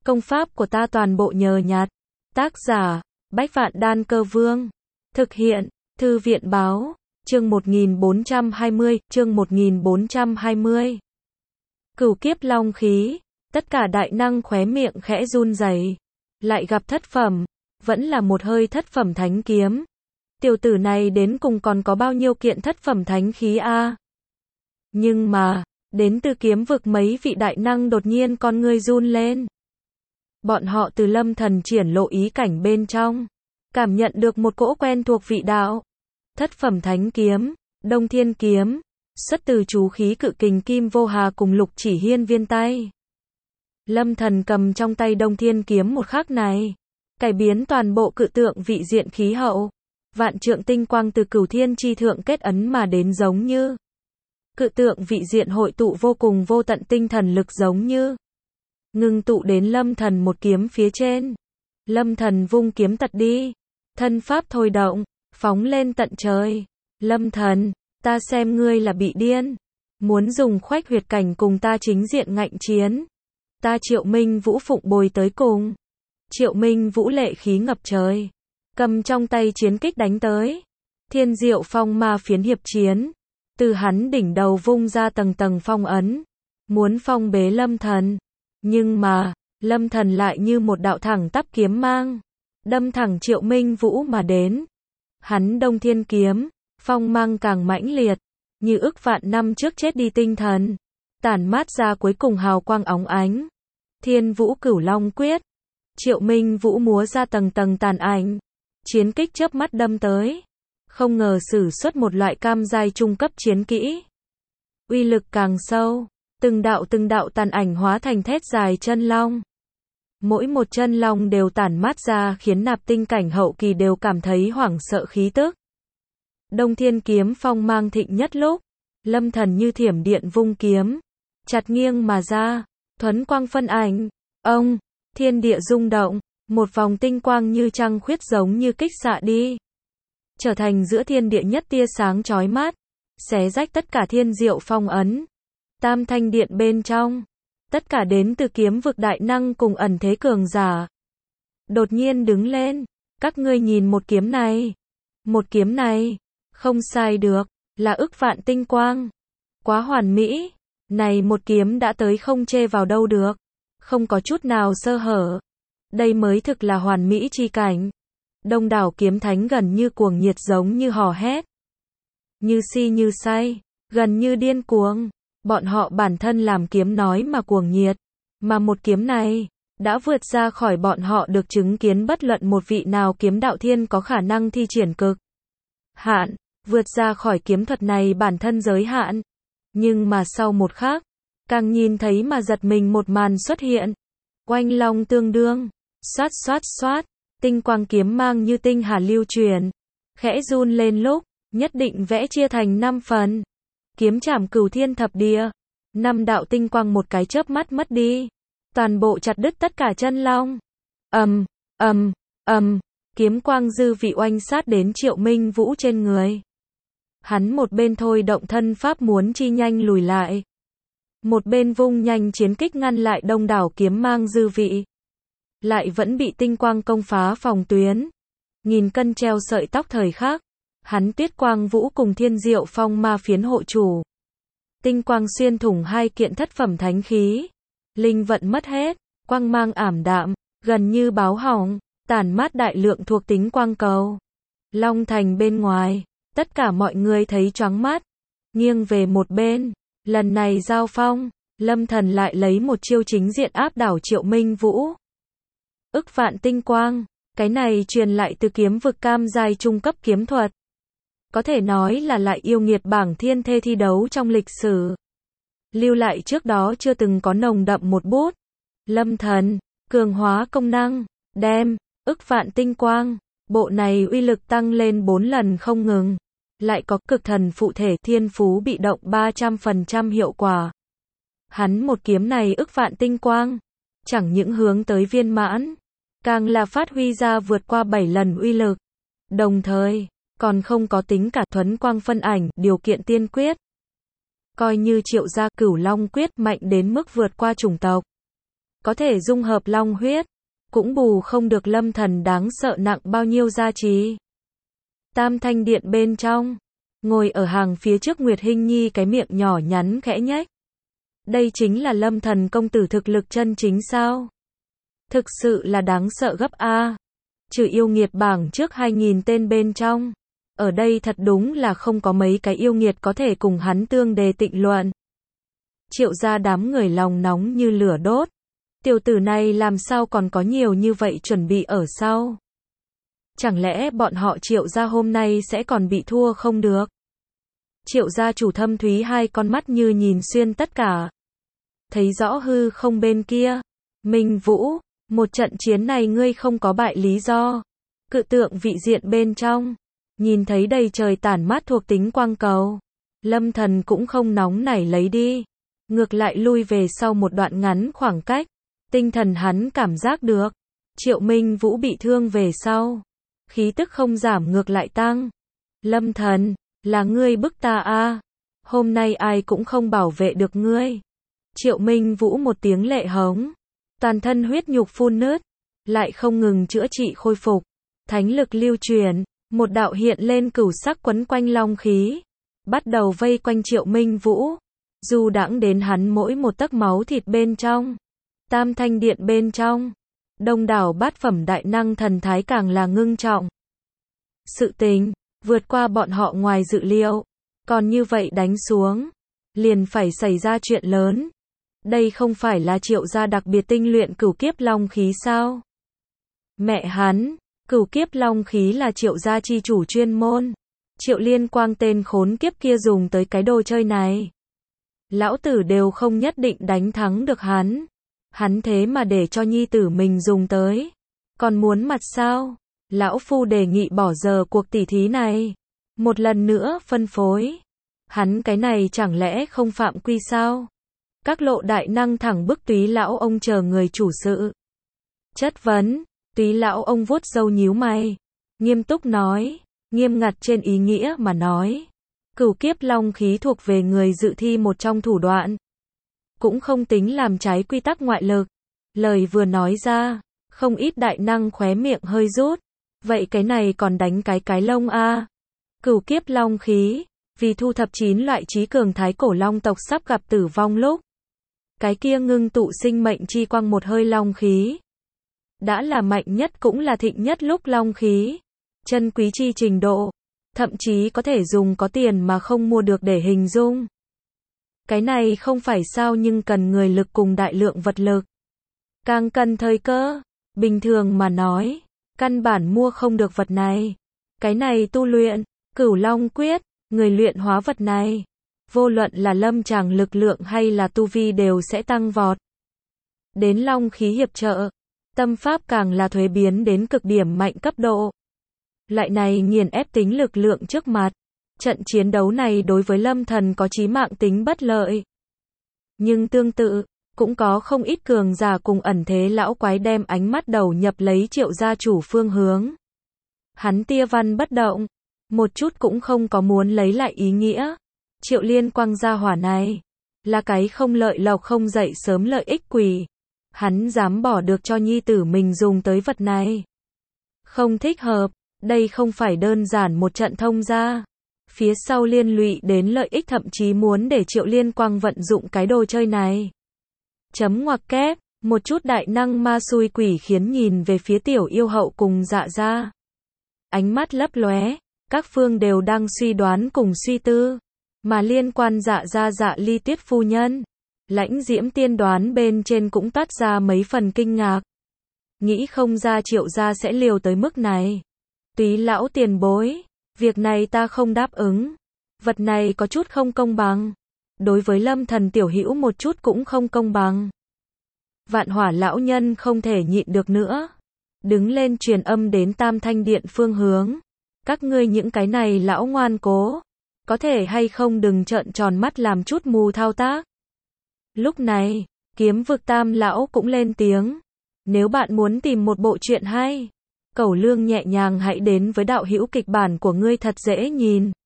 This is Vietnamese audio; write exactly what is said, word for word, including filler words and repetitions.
Công pháp của ta toàn bộ nhờ nhặt. Tác giả, Bách Vạn Đan Cơ Vương. Thực hiện, Thư viện Báo. Chương một nghìn bốn trăm hai mươi, chương một nghìn bốn trăm hai mươi. Cửu kiếp long khí, tất cả đại năng khóe miệng khẽ run rẩy. Lại gặp thất phẩm, vẫn là một hơi thất phẩm thánh kiếm. Tiểu tử này đến cùng còn có bao nhiêu kiện thất phẩm thánh khí a? Nhưng mà, đến từ kiếm vực mấy vị đại năng đột nhiên con ngươi run lên. Bọn họ từ Lâm Thần triển lộ ý cảnh bên trong, cảm nhận được một cỗ quen thuộc vị đạo. Thất phẩm thánh kiếm, Đông Thiên kiếm, xuất từ chú khí cự kình kim vô hà cùng Lục Chỉ Hiên viên tay. Lâm Thần cầm trong tay Đông Thiên kiếm một khắc này, cải biến toàn bộ cự tượng vị diện khí hậu. Vạn trượng tinh quang từ cửu thiên chi thượng kết ấn mà đến giống như cự tượng vị diện hội tụ vô cùng vô tận tinh thần lực giống như ngưng tụ đến Lâm Thần một kiếm phía trên. Lâm Thần vung kiếm tật đi, thân pháp thôi động, phóng lên tận trời. Lâm Thần, ta xem ngươi là bị điên, muốn dùng khoách huyệt cảnh cùng ta chính diện ngạnh chiến. Ta Triệu Minh Vũ phụng bồi tới cùng. Triệu Minh Vũ lệ khí ngập trời, cầm trong tay chiến kích đánh tới. Thiên diệu phong ma phiến hiệp chiến, từ hắn đỉnh đầu vung ra tầng tầng phong ấn, muốn phong bế Lâm Thần. Nhưng mà, Lâm Thần lại như một đạo thẳng tắp kiếm mang, đâm thẳng Triệu Minh Vũ mà đến. Hắn Đông Thiên kiếm, phong mang càng mãnh liệt, như ức vạn năm trước chết đi tinh thần, tản mát ra cuối cùng hào quang óng ánh. Thiên Vũ Cửu Long quyết, Triệu Minh Vũ múa ra tầng tầng tàn ảnh, chiến kích chớp mắt đâm tới, không ngờ sử xuất một loại cam giai trung cấp chiến kỹ. Uy lực càng sâu, từng đạo từng đạo tàn ảnh hóa thành thét dài chân long. Mỗi một chân long đều tản mát ra khiến nạp tinh cảnh hậu kỳ đều cảm thấy hoảng sợ khí tức. Đông Thiên kiếm phong mang thịnh nhất lúc, Lâm Thần như thiểm điện vung kiếm, chặt nghiêng mà ra, thuấn quang phân ảnh, ông, thiên địa rung động, một vòng tinh quang như trăng khuyết giống như kích xạ đi, trở thành giữa thiên địa nhất tia sáng chói mắt, xé rách tất cả thiên diệu phong ấn. Tam thanh điện bên trong, tất cả đến từ kiếm vực đại năng cùng ẩn thế cường giả đột nhiên đứng lên. Các ngươi nhìn một kiếm này, một kiếm này, không sai được, là ức vạn tinh quang, quá hoàn mỹ. Này một kiếm đã tới không chê vào đâu được, không có chút nào sơ hở. Đây mới thực là hoàn mỹ chi cảnh. Đông đảo kiếm thánh gần như cuồng nhiệt giống như hò hét, như si như say, gần như điên cuồng. Bọn họ bản thân làm kiếm nói mà cuồng nhiệt, mà một kiếm này đã vượt ra khỏi bọn họ được chứng kiến bất luận một vị nào kiếm đạo thiên có khả năng thi triển cực hạn, vượt ra khỏi kiếm thuật này bản thân giới hạn. Nhưng mà sau một khắc, càng nhìn thấy mà giật mình một màn xuất hiện. Oanh long tương đương, xoát xoát xoát, tinh quang kiếm mang như tinh hà lưu truyền, khẽ run lên lúc, nhất định vẽ chia thành năm phần. Kiếm chảm cửu thiên thập địa, năm đạo tinh quang một cái chớp mắt mất đi, toàn bộ chặt đứt tất cả chân long. Ầm, ầm, ầm, kiếm quang dư vị oanh sát đến Triệu Minh Vũ trên người. Hắn một bên thôi động thân pháp muốn chi nhanh lùi lại, một bên vung nhanh chiến kích ngăn lại đông đảo kiếm mang dư vị, lại vẫn bị tinh quang công phá phòng tuyến. Nghìn cân treo sợi tóc thời khắc, hắn Tuyết Quang Vũ cùng Thiên Diệu Phong ma phiến hộ chủ. Tinh quang xuyên thủng hai kiện thất phẩm thánh khí. Linh vận mất hết, quang mang ảm đạm, gần như báo hỏng, tản mát đại lượng thuộc tính quang cầu. Long thành bên ngoài, tất cả mọi người thấy choáng mắt, nghiêng về một bên. Lần này giao phong, Lâm Thần lại lấy một chiêu chính diện áp đảo Triệu Minh Vũ. Ức vạn tinh quang, cái này truyền lại từ kiếm vực cam giai trung cấp kiếm thuật. Có thể nói là lại yêu nghiệt bảng thiên thê thi đấu trong lịch sử. Lưu lại trước đó chưa từng có nồng đậm một bút. Lâm Thần, cường hóa công năng, đem, ức vạn tinh quang, bộ này uy lực tăng lên bốn lần không ngừng. Lại có cực thần phụ thể thiên phú bị động ba trăm phần trăm hiệu quả. Hắn một kiếm này ức vạn tinh quang, chẳng những hướng tới viên mãn, càng là phát huy ra vượt qua bảy lần uy lực. Đồng thời, còn không có tính cả thuấn quang phân ảnh, điều kiện tiên quyết. Coi như Triệu gia Cửu Long quyết mạnh đến mức vượt qua chủng tộc, có thể dung hợp long huyết, cũng bù không được Lâm Thần đáng sợ nặng bao nhiêu gia trì. Tam Thanh Điện bên trong, ngồi ở hàng phía trước Nguyệt Hinh Nhi cái miệng nhỏ nhắn khẽ nhếch. Đây chính là Lâm Thần công tử thực lực chân chính sao? Thực sự là đáng sợ gấp a. Trừ yêu nghiệt bảng trước hai nghìn tên bên trong, ở đây thật đúng là không có mấy cái yêu nghiệt có thể cùng hắn tương đề tịnh luận. Triệu gia đám người lòng nóng như lửa đốt. Tiểu tử này làm sao còn có nhiều như vậy chuẩn bị ở sau? Chẳng lẽ bọn họ Triệu gia hôm nay sẽ còn bị thua không được? Triệu gia chủ Thâm Thúy hai con mắt như nhìn xuyên tất cả. Thấy rõ hư không bên kia. Minh Vũ, một trận chiến này ngươi không có bại lý do. Cự tượng vị diện bên trong, nhìn thấy đầy trời tản mát thuộc tính quang cầu. Lâm Thần cũng không nóng nảy lấy đi. Ngược lại lui về sau một đoạn ngắn khoảng cách. Tinh thần hắn cảm giác được. Triệu Minh Vũ bị thương về sau. Khí tức không giảm ngược lại tăng. Lâm Thần, là ngươi bức ta a. Hôm nay ai cũng không bảo vệ được ngươi. Triệu Minh Vũ một tiếng lệ hống. Toàn thân huyết nhục phun nứt. Lại không ngừng chữa trị khôi phục. Thánh lực lưu truyền. Một đạo hiện lên cửu sắc quấn quanh long khí. Bắt đầu vây quanh Triệu Minh Vũ. Dù đãng đến hắn mỗi một tấc máu thịt bên trong. Tam Thanh Điện bên trong. Đông đảo bát phẩm đại năng thần thái càng là ngưng trọng. Sự tình, vượt qua bọn họ ngoài dự liệu. Còn như vậy đánh xuống. Liền phải xảy ra chuyện lớn. Đây không phải là Triệu gia đặc biệt tinh luyện cửu kiếp long khí sao? Mẹ hắn, cửu kiếp long khí là Triệu gia chi chủ chuyên môn. Triệu Liên Quang tên khốn kiếp kia dùng tới cái đồ chơi này. Lão tử đều không nhất định đánh thắng được hắn. Hắn thế mà để cho nhi tử mình dùng tới. Còn muốn mặt sao? Lão phu đề nghị bỏ giờ cuộc tỉ thí này. Một lần nữa phân phối. Hắn cái này chẳng lẽ không phạm quy sao? Các lộ đại năng thẳng bức Túy lão ông chờ người chủ sự. Chất vấn, Túy lão ông vuốt râu nhíu mày. Nghiêm túc nói, nghiêm ngặt trên ý nghĩa mà nói. Cửu kiếp long khí thuộc về người dự thi một trong thủ đoạn. Cũng không tính làm trái quy tắc ngoại lực. Lời vừa nói ra, không ít đại năng khóe miệng hơi rút. Vậy cái này còn đánh cái cái lông a? À? Cửu kiếp long khí, vì thu thập chín loại trí cường thái cổ long tộc sắp gặp tử vong lúc. Cái kia ngưng tụ sinh mệnh chi quang một hơi long khí. Đã là mạnh nhất cũng là thịnh nhất lúc long khí. Chân quý chi trình độ. Thậm chí có thể dùng có tiền mà không mua được để hình dung. Cái này không phải sao nhưng cần người lực cùng đại lượng vật lực. Càng cần thời cơ. Bình thường mà nói, căn bản mua không được vật này. Cái này tu luyện, Cửu Long Quyết, người luyện hóa vật này. Vô luận là lâm tràng lực lượng hay là tu vi đều sẽ tăng vọt. Đến long khí hiệp trợ, tâm pháp càng là thuế biến đến cực điểm mạnh cấp độ. Loại này nghiền ép tính lực lượng trước mặt. Trận chiến đấu này đối với Lâm Thần có chí mạng tính bất lợi. Nhưng tương tự, cũng có không ít cường giả cùng ẩn thế lão quái đem ánh mắt đầu nhập lấy Triệu gia chủ phương hướng. Hắn tia văn bất động, một chút cũng không có muốn lấy lại ý nghĩa. Triệu Liên Quang gia hỏa này, là cái không lợi lộc không dậy sớm lợi ích quỷ. Hắn dám bỏ được cho nhi tử mình dùng tới vật này. Không thích hợp, đây không phải đơn giản một trận thông gia. Phía sau liên lụy đến lợi ích thậm chí muốn để Triệu Liên Quang vận dụng cái đồ chơi này. Chấm ngoặc kép, một chút đại năng ma xui quỷ khiến nhìn về phía tiểu yêu hậu cùng Dạ gia. Ánh mắt lấp lóe, các phương đều đang suy đoán cùng suy tư. Mà liên quan Dạ gia Dạ Ly Tuyết phu nhân, Lãnh Diễm tiên đoán bên trên cũng toát ra mấy phần kinh ngạc. Nghĩ không ra Triệu gia sẽ liều tới mức này. Túy lão tiền bối, việc này ta không đáp ứng. Vật này có chút không công bằng. Đối với Lâm Thần tiểu hữu một chút cũng không công bằng. Vạn Hỏa lão nhân không thể nhịn được nữa. Đứng lên truyền âm đến Tam Thanh Điện phương hướng. Các ngươi những cái này lão ngoan cố. Có thể hay không đừng trợn tròn mắt làm chút mù thao tác. Lúc này, Kiếm Vực Tam lão cũng lên tiếng. Nếu bạn muốn tìm một bộ truyện hay, Cẩu Lương nhẹ nhàng hãy đến với đạo hữu kịch bản của ngươi thật dễ nhìn.